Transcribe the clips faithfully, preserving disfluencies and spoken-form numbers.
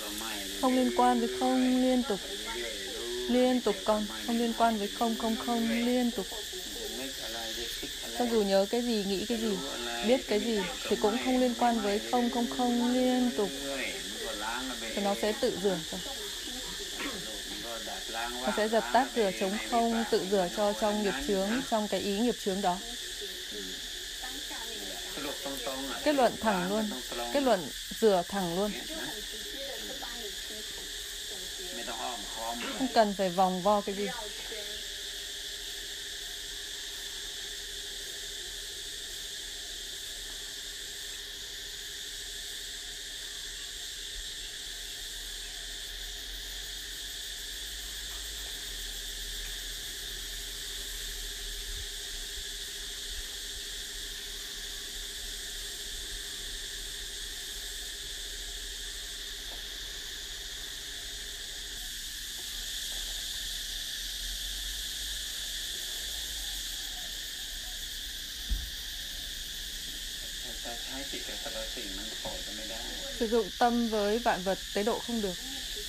Không liên quan với không liên tục, liên tục con, không liên quan với không không không liên tục. Cho dù nhớ cái gì, nghĩ cái gì, biết cái gì thì cũng không liên quan với không không không liên tục. Thì nó sẽ tự rửa cho. Nó sẽ dập tắt rửa chống không, tự rửa cho trong nghiệp chướng, trong cái ý nghiệp chướng đó. Kết luận thẳng luôn, kết luận rửa thẳng luôn. Không cần phải vòng vo cái gì. Sử dụng tâm với vạn vật tế độ không được.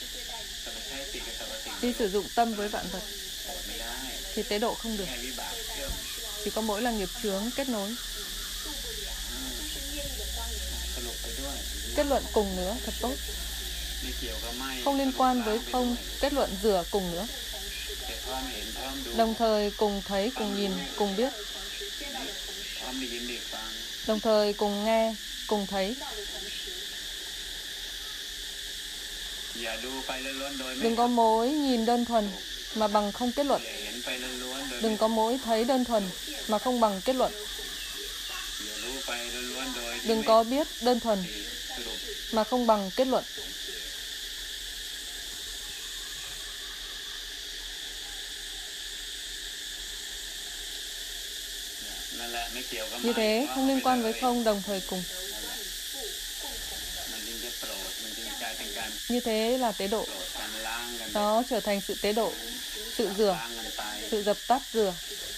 Đi sử dụng tâm với vạn vật thì tế độ không được. Chỉ có mỗi là nghiệp chướng kết nối. Kết luận cùng nữa, thật tốt. Không liên quan với không, kết luận rửa cùng nữa. Đồng thời cùng thấy, cùng nhìn, cùng biết. Đồng thời cùng nghe, cùng thấy. Đừng có mối nhìn đơn thuần mà bằng không kết luận. Đừng có mối thấy đơn thuần mà không bằng kết luận. Đừng có biết đơn thuần mà không bằng kết luận. Như thế không liên quan với không, đồng thời cùng. Như thế là tế độ. Nó trở thành sự tế độ, sự rửa, sự dập tắt rửa.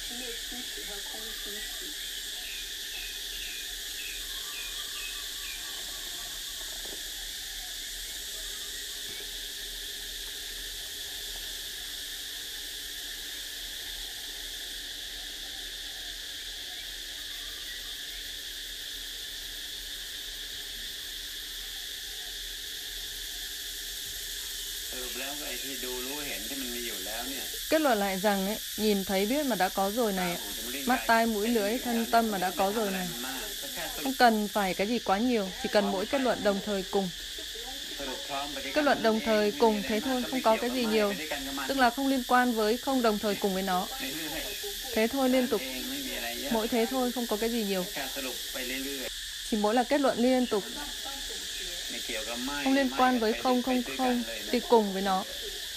Kết luận lại rằng ấy, nhìn thấy biết mà đã có rồi này, mắt tai mũi lưỡi thân tâm mà đã có rồi này, không cần phải cái gì quá nhiều, chỉ cần mỗi kết luận đồng thời cùng. Kết luận đồng thời cùng thế thôi, không có cái gì nhiều, tức là không liên quan với không đồng thời cùng với nó. Thế thôi liên tục, mỗi thế thôi, không có cái gì nhiều. Chỉ mỗi là kết luận liên tục, không liên quan với không không không thì cùng với nó.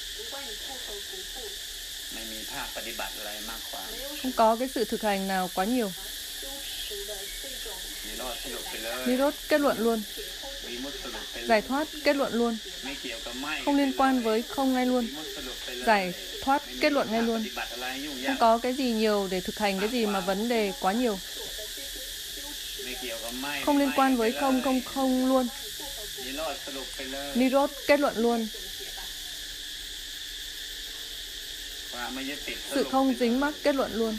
Không có cái sự thực hành nào quá nhiều. Nirod kết luận luôn. Giải thoát kết luận luôn. Không liên quan với không ngay luôn. Giải thoát kết luận ngay luôn. Không có cái gì nhiều để thực hành cái gì mà vấn đề quá nhiều. Không liên quan với không không không luôn. Nirod kết luận luôn. Sự không dính mắc kết luận luôn.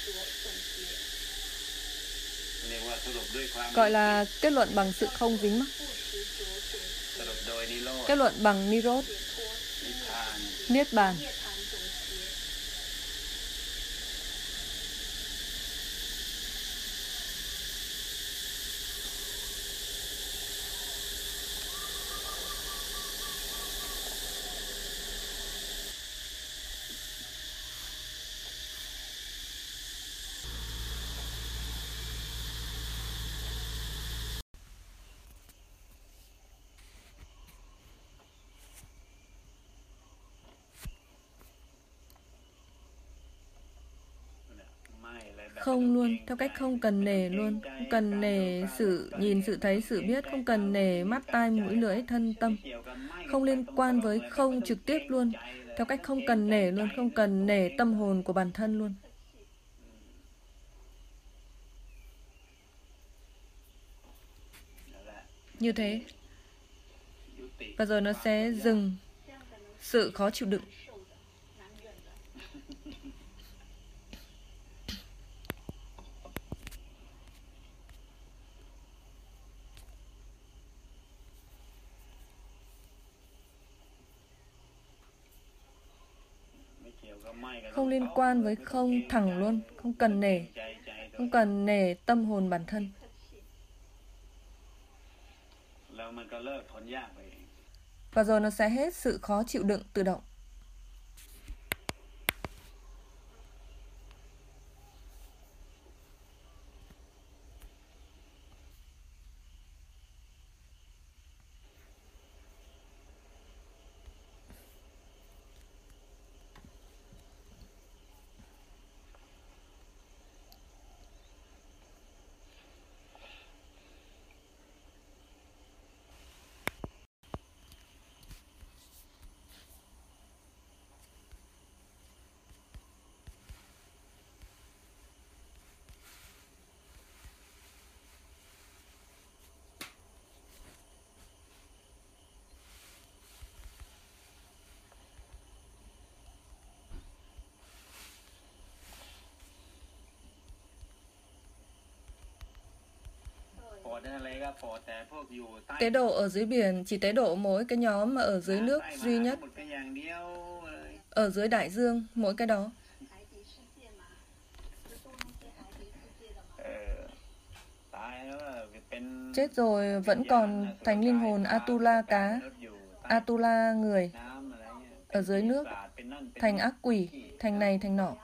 Gọi là kết luận bằng sự không dính mắc. Kết luận bằng Nirod, Niết Bàn. Không luôn, theo cách không cần nề luôn, không cần nề sự nhìn, sự thấy, sự biết, không cần nề mắt, tai, mũi, lưỡi, thân, tâm. Không liên quan với không trực tiếp luôn, theo cách không cần nề luôn, không cần nề tâm hồn của bản thân luôn. Như thế, Và rồi nó sẽ dừng sự khó chịu đựng. Không liên quan với không, thẳng luôn, không cần nể, không cần nể tâm hồn bản thân. Và rồi nó sẽ hết sự khó chịu đựng tự động. Tế độ ở dưới biển chỉ tế độ mỗi cái nhóm mà ở dưới nước duy nhất. Ở dưới đại dương, mỗi cái đó. Chết rồi vẫn còn thành linh hồn Atula cá, Atula người. Ở dưới nước, thành ác quỷ, thành này thành nọ.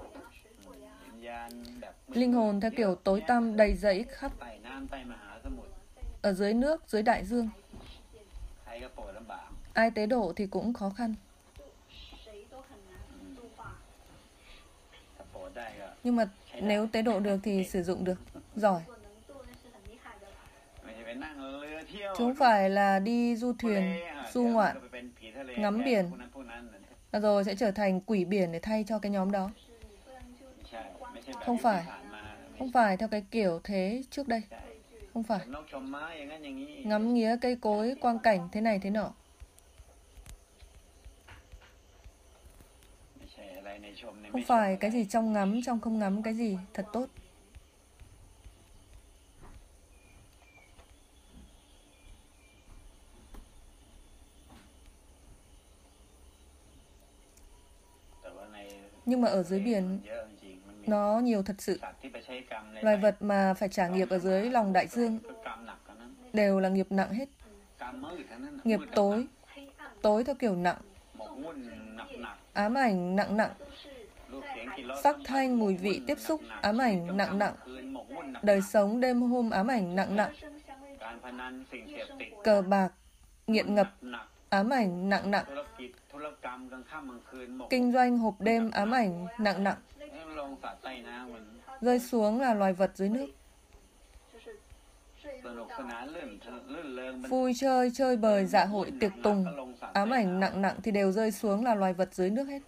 Linh hồn theo kiểu tối tăm đầy dẫy khắp. Ở dưới nước, dưới đại dương. Ai tế độ thì cũng khó khăn. Nhưng mà nếu tế độ được thì sử dụng được. Giỏi. Chứ không phải là đi du thuyền, du ngoạn, ngắm biển, rồi sẽ trở thành quỷ biển để thay cho cái nhóm đó. Không phải. Không phải theo cái kiểu thế trước đây. Không phải. Ngắm nghía cây cối, quang cảnh thế này thế nọ. Không phải cái gì trong ngắm, trong không ngắm cái gì thật tốt. Nhưng mà ở dưới biển nó nhiều thật sự. Loài vật mà phải trả nghiệp ở dưới lòng đại dương đều là nghiệp nặng hết. Nghiệp tối, tối theo kiểu nặng, ám ảnh nặng nặng, sắc thanh mùi vị tiếp xúc ám ảnh nặng nặng, đời sống đêm hôm ám ảnh nặng nặng, cờ bạc, nghiện ngập, ám ảnh nặng nặng, kinh doanh hộp đêm ám ảnh nặng nặng. Rơi xuống là loài vật dưới nước. Vui chơi, chơi bời, dạ hội, tiệc tùng, ám ảnh nặng nặng thì đều rơi xuống là loài vật dưới nước hết.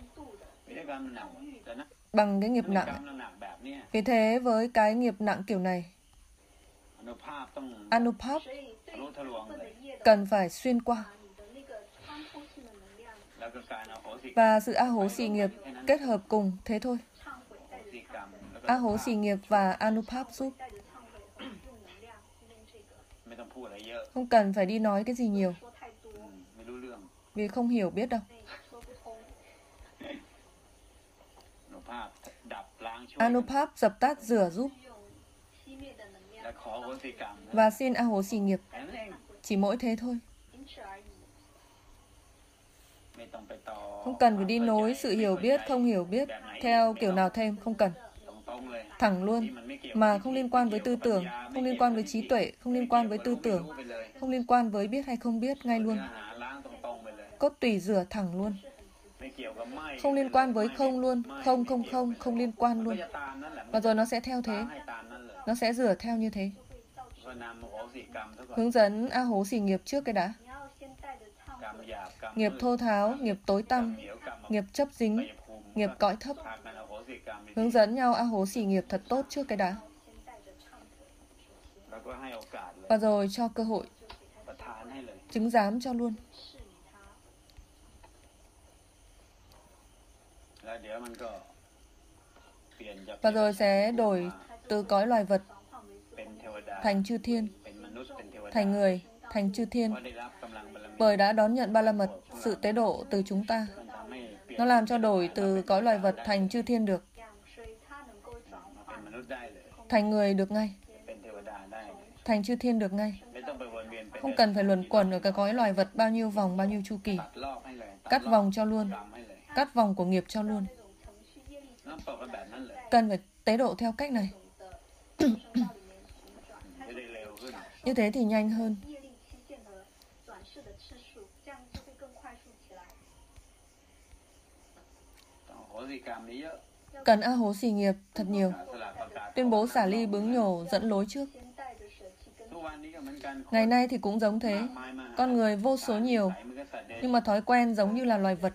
Bằng cái nghiệp nặng. Vì thế với cái nghiệp nặng kiểu này, Anupap cần phải xuyên qua. Và sự A Hố xì nghiệp kết hợp cùng thế thôi. A Hố xì nghiệp và Anupap giúp. Không cần phải đi nói cái gì nhiều, vì không hiểu biết đâu. Anupap dập tắt rửa giúp. Và xin A Hố xì nghiệp. Chỉ mỗi thế thôi. Không cần phải đi nối sự hiểu biết, không hiểu biết theo kiểu nào thêm, không cần. Thẳng luôn, mà không liên quan với tư tưởng, không liên quan với trí tuệ, không liên quan với tư tưởng, không liên quan với biết hay không biết, ngay luôn. Cốt tùy rửa thẳng luôn. Không liên quan với không luôn, không không không, không liên quan luôn. Và rồi nó sẽ theo thế, nó sẽ rửa theo như thế. Hướng dẫn A Hố xì nghiệp trước cái đã. Nghiệp thô tháo, nghiệp tối tăm, nghiệp chấp dính, nghiệp cõi thấp. Hướng dẫn nhau A Hố xì nghiệp thật tốt trước cái đã. Và rồi cho cơ hội. chứng giám cho luôn. Và rồi sẽ đổi từ cõi loài vật thành chư thiên, thành người, thành chư thiên. Bởi đã đón nhận ba la mật, sự tế độ từ chúng ta. Nó làm cho đổi từ cõi loài vật thành chư thiên được. Thành người được ngay. Thành chư thiên được ngay. Không cần phải luẩn quẩn ở cái cõi loài vật bao nhiêu vòng, bao nhiêu chu kỳ. Cắt vòng cho luôn. Cắt vòng của nghiệp cho luôn. Cần phải tế độ theo cách này. Như thế thì nhanh hơn. Cần A Hố Xì nghiệp thật nhiều. Tuyên bố xả ly bướng nhổ dẫn lối trước. Ngày nay thì cũng giống thế. Con người vô số nhiều, nhưng mà thói quen giống như là loài vật.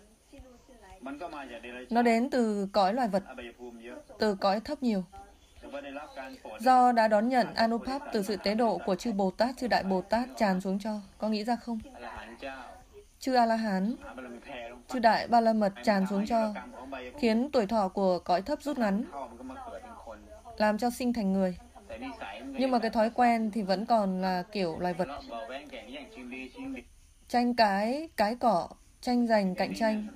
Nó đến từ cõi loài vật, từ cõi thấp nhiều. Do đã đón nhận Anupap từ sự tế độ của chư Bồ Tát, chư Đại Bồ Tát tràn xuống cho. Có nghĩ ra không? Chư A-la-hán, chư Đại Ba La Mật tràn xuống cho, khiến tuổi thọ của cõi thấp rút ngắn, làm cho sinh thành người. Nhưng mà cái thói quen thì vẫn còn là kiểu loài vật. Tranh cái, cái cỏ, tranh giành, cạnh tranh.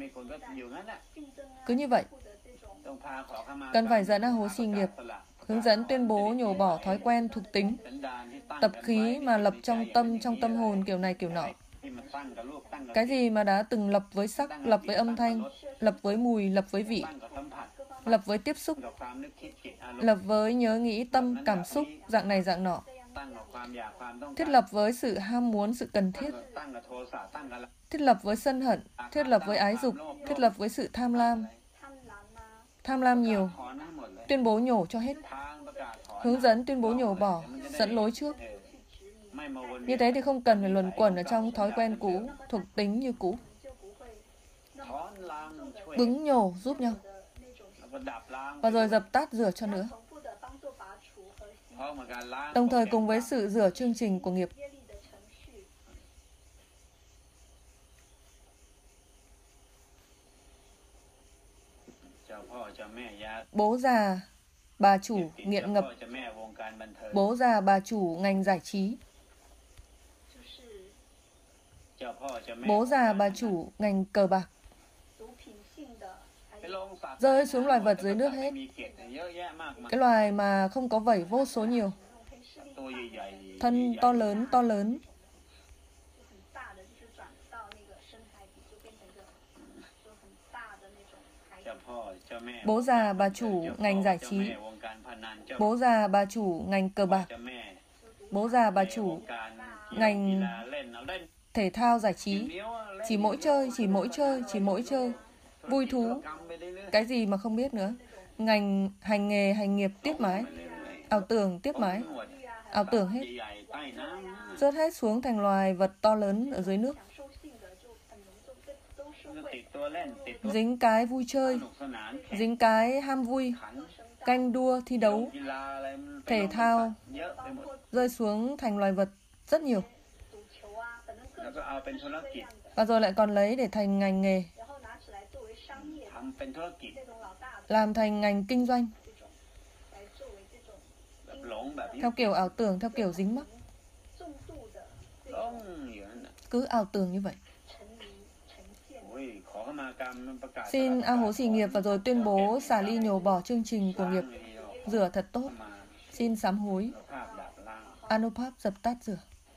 Cứ như vậy. Cần phải dẫn A Hố Xì nghiệp, hướng dẫn tuyên bố nhổ bỏ thói quen thuộc tính, tập khí mà lập trong tâm, trong tâm hồn kiểu này kiểu nọ. Cái gì mà đã từng lập với sắc, lập với âm thanh, lập với mùi, lập với vị, lập với tiếp xúc, lập với nhớ nghĩ tâm, cảm xúc, dạng này dạng nọ. Thiết lập với sự ham muốn, sự cần thiết. Thiết lập với sân hận, thiết lập với ái dục, thiết lập với sự tham lam. Tham lam nhiều, tuyên bố nhổ cho hết. Hướng dẫn tuyên bố nhổ bỏ, dẫn lối trước. Như thế thì không cần phải luẩn quẩn ở trong thói quen cũ, thuộc tính như cũ. Bứng nhổ giúp nhau. Và rồi dập tắt rửa cho nữa. Đồng thời cùng với sự rửa chương trình của nghiệp. Bố già, bà chủ nghiện ngập. Bố già, bà chủ ngành giải trí. Bố già, bà chủ ngành cờ bạc. Rơi xuống loài vật dưới nước hết. Cái loài mà không có vảy vô số nhiều. Thân to lớn, to lớn. Bố già, bà chủ ngành giải trí. Bố già, bà chủ ngành cờ bạc. Bố già, bà chủ ngành thể thao giải trí. Chỉ mỗi chơi, chỉ mỗi chơi, chỉ mỗi chơi. Vui thú. Cái gì mà không biết nữa. Ngành hành nghề, hành nghiệp tiếp mãi. Ảo tưởng tiếp mãi. Ảo tưởng hết. Rớt hết xuống thành loài vật to lớn ở dưới nước. Dính cái vui chơi, dính cái ham vui, canh đua, thi đấu, thể thao, rơi xuống thành loài vật rất nhiều. Và rồi lại còn lấy để thành ngành nghề, làm thành ngành kinh doanh, theo kiểu ảo tưởng, theo kiểu dính mắc. Cứ ảo tưởng như vậy. Xin A Hố Xì nghiệp và rồi tuyên bố xả ly nhổ bỏ chương trình của nghiệp. Rửa thật tốt. Xin sám hối. Anupap dập tắt rửa.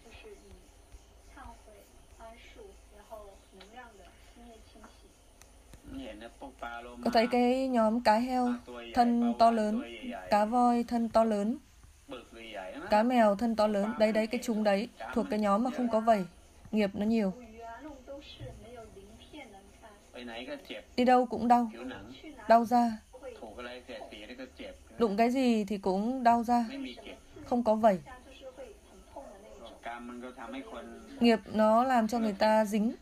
Có thấy cái nhóm cá heo thân to lớn, cá voi thân to lớn, cá mèo thân to lớn. Đấy đấy, cái chúng đấy thuộc cái nhóm mà không có vảy. Nghiệp nó nhiều. Đi đâu cũng đau. Đau da. Đụng cái gì thì cũng đau da. Không có vảy. Nghiệp nó làm cho người ta dính.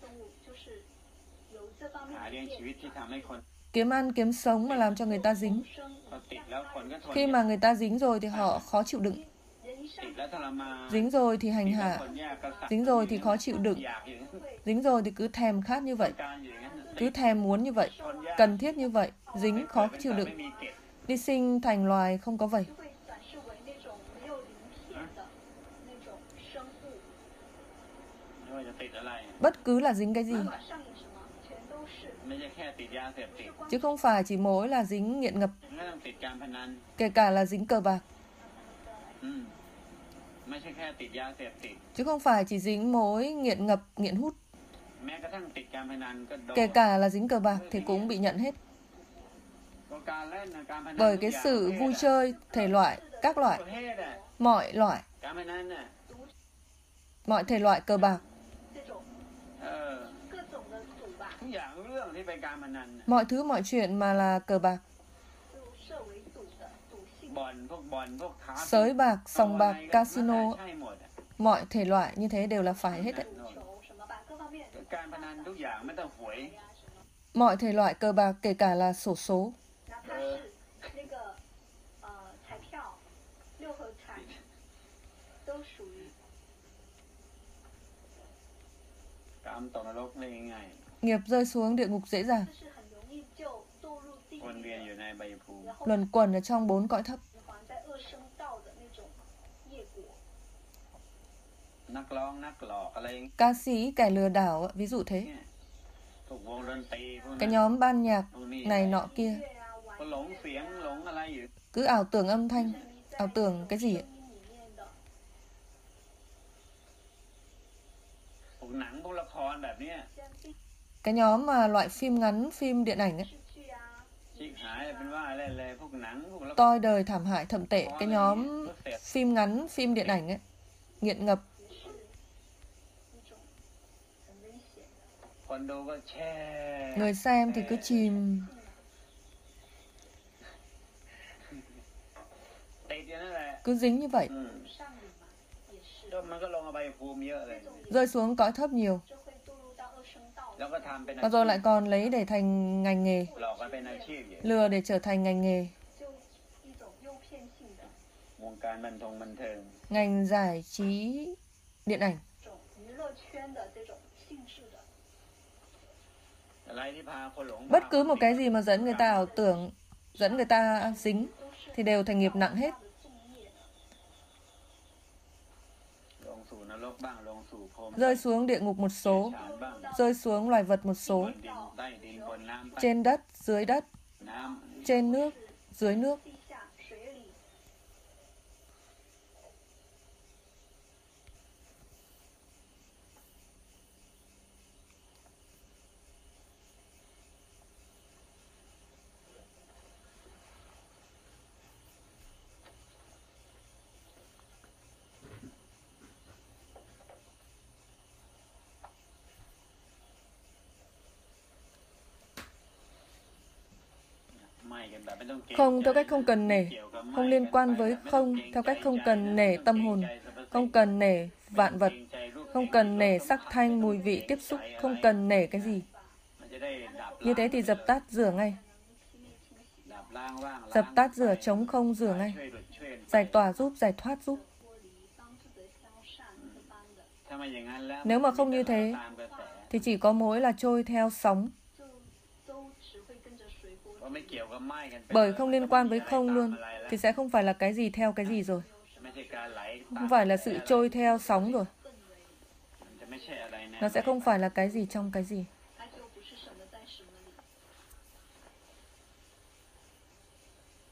Kiếm ăn kiếm sống mà làm cho người ta dính. Khi mà người ta dính rồi thì họ khó chịu đựng. Dính rồi thì hành hạ, dính rồi thì khó chịu đựng, dính rồi thì cứ thèm khát như vậy, cứ thèm muốn như vậy, cần thiết như vậy, dính khó chịu đựng. Đi sinh thành loài không có vậy. Bất cứ là dính cái gì, chứ không phải chỉ mỗi là dính nghiện ngập, kể cả là dính cờ bạc, chứ không phải chỉ dính mỗi nghiện ngập, nghiện hút. Kể cả là dính cờ bạc thì cũng bị nhận hết. Bởi cái sự vui chơi, thể loại, các loại, mọi loại, mọi thể loại cờ bạc, mọi thứ mọi chuyện mà là cờ bạc, sới bạc, sòng bạc, casino, mọi thể loại như thế đều là phải hết đấy. Mọi thể loại cờ bạc kể cả là xổ số. Nghiệp rơi xuống địa ngục dễ dàng, luẩn quẩn ở trong bốn cõi thấp. Ca sĩ, kẻ lừa đảo, ví dụ thế. Cái nhóm ban nhạc này nọ kia, cứ ảo tưởng âm thanh, ảo tưởng cái gì ấy. Cái nhóm mà loại phim ngắn, phim điện ảnh ấy, toi đời thảm hại thậm tệ. Cái nhóm phim ngắn, phim điện ảnh ấy, nghiện ngập. Người xem thì cứ chìm, cứ dính như vậy. Rơi xuống cõi thấp nhiều, và rồi lại còn lấy để thành ngành nghề, lừa để trở thành ngành nghề, ngành giải trí điện ảnh. Bất cứ một cái gì mà dẫn người ta ảo tưởng, dẫn người ta dính thì đều thành nghiệp nặng hết. Rơi xuống địa ngục một số, rơi xuống loài vật một số, trên đất, dưới đất, trên nước, dưới nước. Không theo cách không cần nể, không liên quan với không theo cách không cần nể tâm hồn, không cần nể vạn vật, không cần nể sắc thanh mùi vị tiếp xúc, không cần nể cái gì. Như thế thì dập tắt rửa ngay. Dập tắt rửa trống không rửa ngay. Giải tỏa giúp, giải thoát giúp. Nếu mà không như thế thì chỉ có mối là trôi theo sóng. Bởi không liên quan với không luôn thì sẽ không phải là cái gì theo cái gì rồi. Không phải là sự trôi theo sóng rồi. Nó sẽ không phải là cái gì trong cái gì.